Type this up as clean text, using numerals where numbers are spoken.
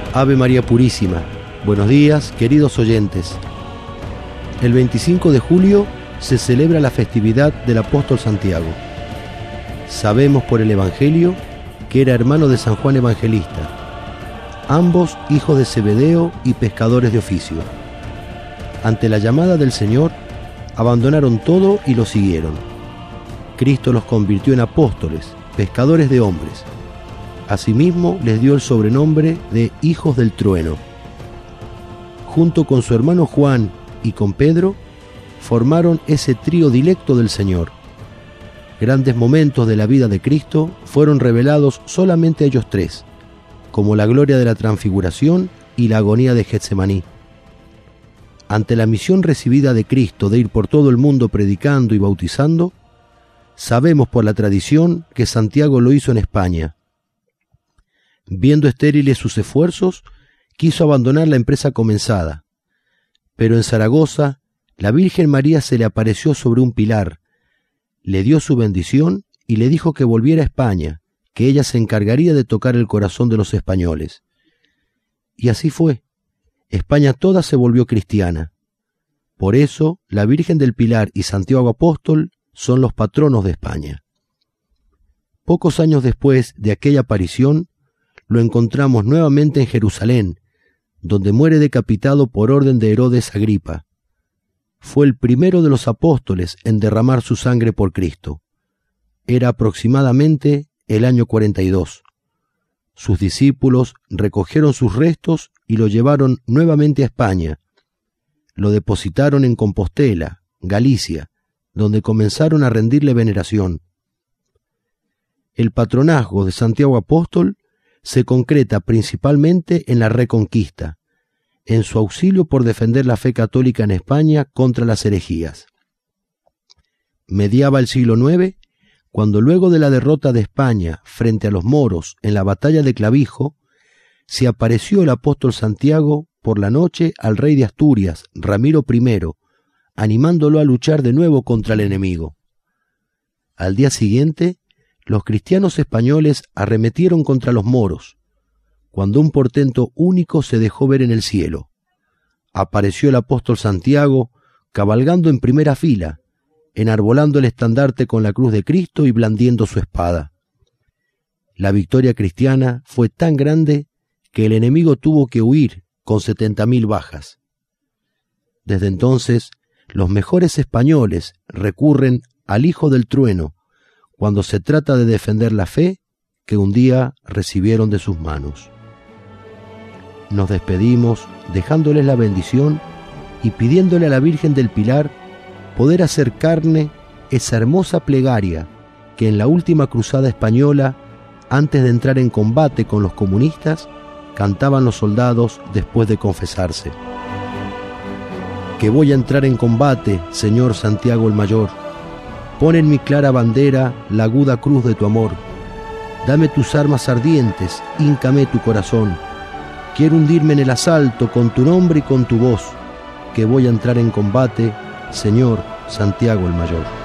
Ave María Purísima. Buenos días, queridos oyentes. El 25 de julio se celebra la festividad del apóstol Santiago. Sabemos por el Evangelio que era hermano de San Juan Evangelista, ambos hijos de Zebedeo y pescadores de oficio. Ante la llamada del Señor, abandonaron todo y lo siguieron. Cristo los convirtió en apóstoles, pescadores de hombres. Asimismo, les dio el sobrenombre de hijos del trueno. Junto con su hermano Juan y con Pedro, formaron ese trío dilecto del Señor. Grandes momentos de la vida de Cristo fueron revelados solamente a ellos tres, como la gloria de la transfiguración y la agonía de Getsemaní. Ante la misión recibida de Cristo de ir por todo el mundo predicando y bautizando, sabemos por la tradición que Santiago lo hizo en España. Viendo estériles sus esfuerzos, quiso abandonar la empresa comenzada. Pero en Zaragoza, la Virgen María se le apareció sobre un pilar, le dio su bendición y le dijo que volviera a España, que ella se encargaría de tocar el corazón de los españoles. Y así fue. España toda se volvió cristiana. Por eso, la Virgen del Pilar y Santiago Apóstol son los patronos de España. Pocos años después de aquella aparición, lo encontramos nuevamente en Jerusalén, donde muere decapitado por orden de Herodes Agripa. Fue el primero de los apóstoles en derramar su sangre por Cristo. Era aproximadamente el año 42. Sus discípulos recogieron sus restos y lo llevaron nuevamente a España. Lo depositaron en Compostela, Galicia, donde comenzaron a rendirle veneración. El patronazgo de Santiago Apóstol se concreta principalmente en la Reconquista, en su auxilio por defender la fe católica en España contra las herejías. Mediaba el siglo IX, cuando luego de la derrota de España frente a los moros en la batalla de Clavijo, se apareció el apóstol Santiago por la noche al rey de Asturias, Ramiro I, animándolo a luchar de nuevo contra el enemigo. Al día siguiente, los cristianos españoles arremetieron contra los moros, cuando un portento único se dejó ver en el cielo. Apareció el apóstol Santiago cabalgando en primera fila, enarbolando el estandarte con la cruz de Cristo y blandiendo su espada. La victoria cristiana fue tan grande que el enemigo tuvo que huir con 70.000 bajas. Desde entonces, los mejores españoles recurren al hijo del trueno cuando se trata de defender la fe que un día recibieron de sus manos. Nos despedimos dejándoles la bendición y pidiéndole a la Virgen del Pilar poder hacer carne esa hermosa plegaria que en la última cruzada española, antes de entrar en combate con los comunistas, cantaban los soldados después de confesarse. Que voy a entrar en combate, Señor Santiago el Mayor. Pon en mi clara bandera la aguda cruz de tu amor. Dame tus armas ardientes, híncame tu corazón. Quiero hundirme en el asalto con tu nombre y con tu voz, que voy a entrar en combate, Señor Santiago el Mayor.